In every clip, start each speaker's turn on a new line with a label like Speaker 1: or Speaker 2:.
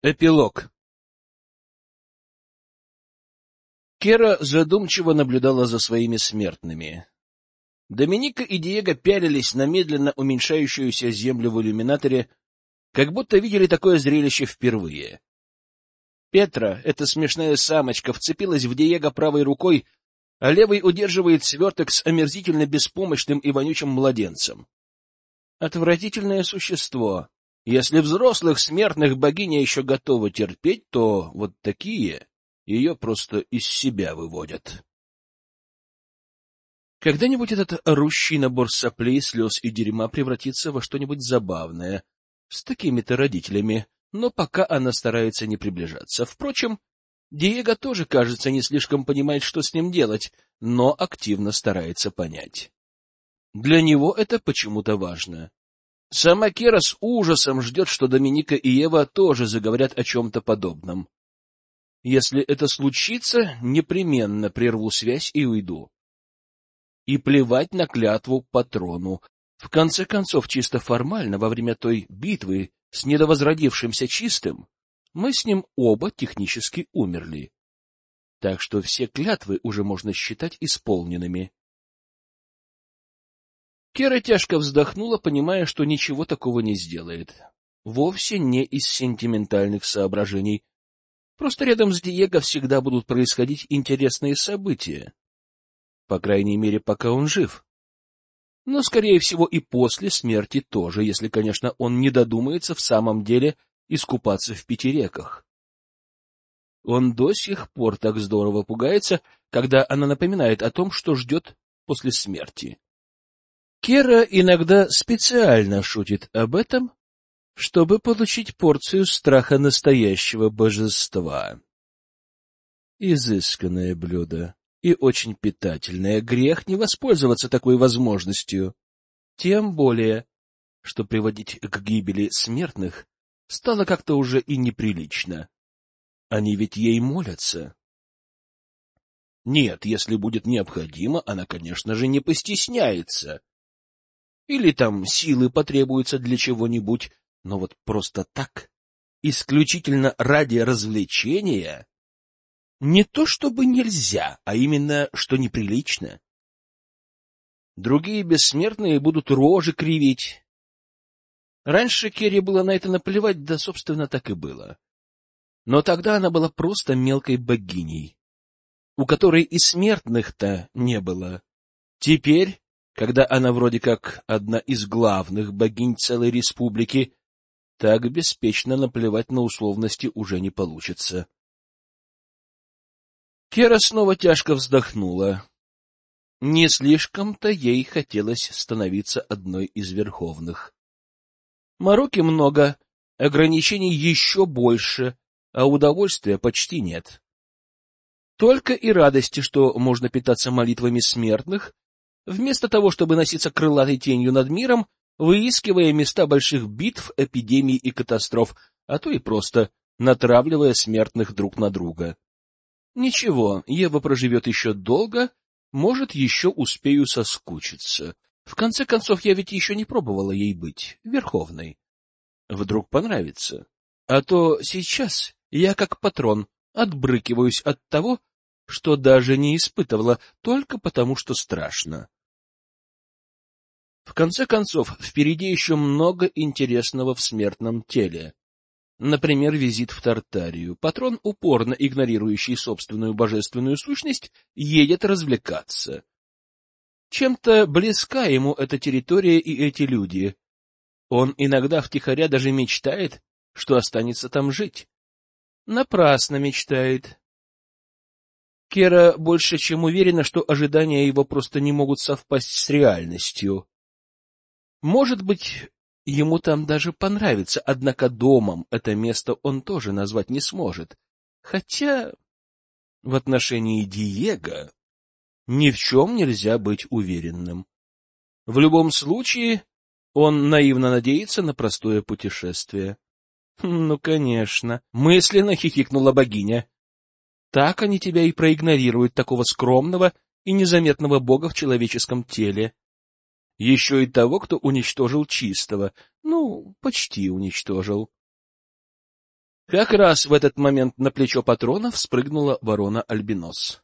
Speaker 1: Эпилог. Кера задумчиво наблюдала за своими смертными. Доминика и Диего пялились на медленно уменьшающуюся землю в иллюминаторе, как будто видели такое зрелище впервые. Петра, эта смешная самочка, вцепилась в Диего правой рукой, а левой удерживает сверток с омерзительно беспомощным и вонючим младенцем. Отвратительное существо. Если взрослых смертных богиня еще готова терпеть, то вот такие ее просто из себя выводят. Когда-нибудь этот орущий набор соплей, слез и дерьма превратится во что-нибудь забавное с такими-то родителями, но пока она старается не приближаться. Впрочем, Диего тоже, кажется, не слишком понимает, что с ним делать, но активно старается понять. Для него это почему-то важно. Сама Кера с ужасом ждет, что Доминика и Ева тоже заговорят о чем-то подобном. Если это случится, непременно прерву связь и уйду. И плевать на клятву патрону. В конце концов, чисто формально, во время той битвы с недовозродившимся чистым, мы с ним оба технически умерли. Так что все клятвы уже можно считать исполненными. Кера тяжко вздохнула, понимая, что ничего такого не сделает. Вовсе не из сентиментальных соображений. Просто рядом с Диего всегда будут происходить интересные события. По крайней мере, пока он жив. Но, скорее всего, и после смерти тоже, если, конечно, он не додумается в самом деле искупаться в 5 реках. Он до сих пор так здорово пугается, когда она напоминает о том, что ждет после смерти. Кера иногда специально шутит об этом, чтобы получить порцию страха настоящего божества. Изысканное блюдо и очень питательное. Грех не воспользоваться такой возможностью. Тем более, что приводить к гибели смертных стало как-то уже и неприлично. Они ведь ей молятся. Нет, если будет необходимо, она, конечно же, не постесняется. Или там силы потребуются для чего-нибудь, но вот просто так, исключительно ради развлечения, не то чтобы нельзя, а именно, что неприлично. Другие бессмертные будут рожи кривить. Раньше Керри было на это наплевать, да, собственно, так и было. Но тогда она была просто мелкой богиней, у которой и смертных-то не было. Теперь, когда она вроде как одна из главных богинь целой республики, так беспечно наплевать на условности уже не получится. Кера снова тяжко вздохнула. Не слишком-то ей хотелось становиться одной из верховных. Мороки много, ограничений еще больше, а удовольствия почти нет. Только и радости, что можно питаться молитвами смертных, вместо того, чтобы носиться крылатой тенью над миром, выискивая места больших битв, эпидемий и катастроф, а то и просто натравливая смертных друг на друга. Ничего, Ева проживет еще долго, может, еще успею соскучиться. В конце концов, я ведь еще не пробовала ей быть верховной. Вдруг понравится. А то сейчас я, как патрон, отбрыкиваюсь от того, что даже не испытывала, только потому, что страшно. В конце концов, впереди еще много интересного в смертном теле. Например, визит в Тартарию. Патрон, упорно игнорирующий собственную божественную сущность, едет развлекаться. Чем-то близка ему эта территория и эти люди. Он иногда втихаря даже мечтает, что останется там жить. Напрасно мечтает. Кера больше чем уверена, что ожидания его просто не могут совпасть с реальностью. Может быть, ему там даже понравится, однако домом это место он тоже назвать не сможет. Хотя в отношении Диего ни в чем нельзя быть уверенным. В любом случае, он наивно надеется на простое путешествие. Ну, конечно, мысленно хихикнула богиня. Так они тебя и проигнорируют, такого скромного и незаметного бога в человеческом теле. Еще и того, кто уничтожил чистого. Ну, почти уничтожил. Как раз в этот момент на плечо патрона вспрыгнула ворона-альбинос.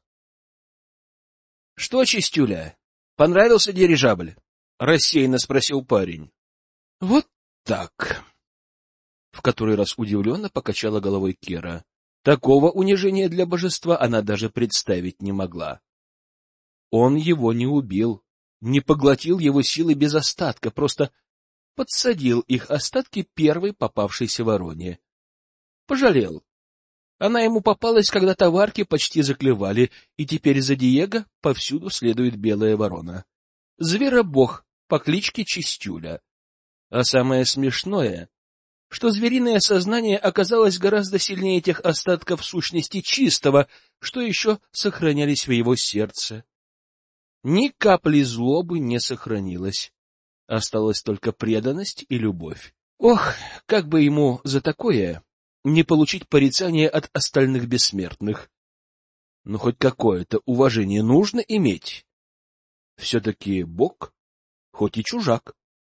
Speaker 1: — Что, Чистюля, понравился дирижабль? — рассеянно спросил парень. — Вот так. В который раз удивленно покачала головой Кера. Такого унижения для божества она даже представить не могла. Он его не убил, не поглотил его силы без остатка, просто подсадил их остатки первой попавшейся вороне. Пожалел. Она ему попалась, когда товарки почти заклевали, и теперь за Диего повсюду следует белая ворона. Зверобог по кличке Чистюля. А самое смешное, что звериное сознание оказалось гораздо сильнее тех остатков сущности чистого, что еще сохранялись в его сердце. Ни капли злобы не сохранилось. Осталась только преданность и любовь. Ох, как бы ему за такое не получить порицание от остальных бессмертных. Но хоть какое-то уважение нужно иметь. Все-таки Бог, хоть и чужак.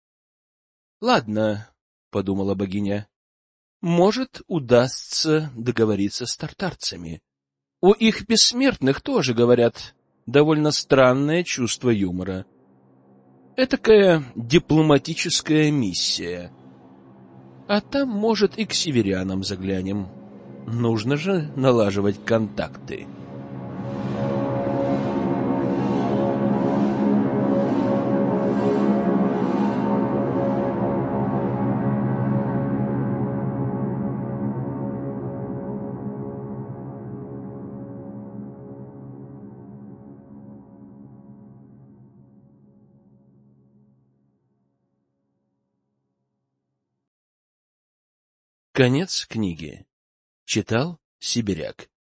Speaker 1: — Ладно, — подумала богиня, — может, удастся договориться с тартарцами. У их бессмертных тоже, говорят, довольно странное чувство юмора. Этакая дипломатическая миссия. А там, может, и к северянам заглянем. Нужно же налаживать контакты. Конец книги. Читал Сибиряк.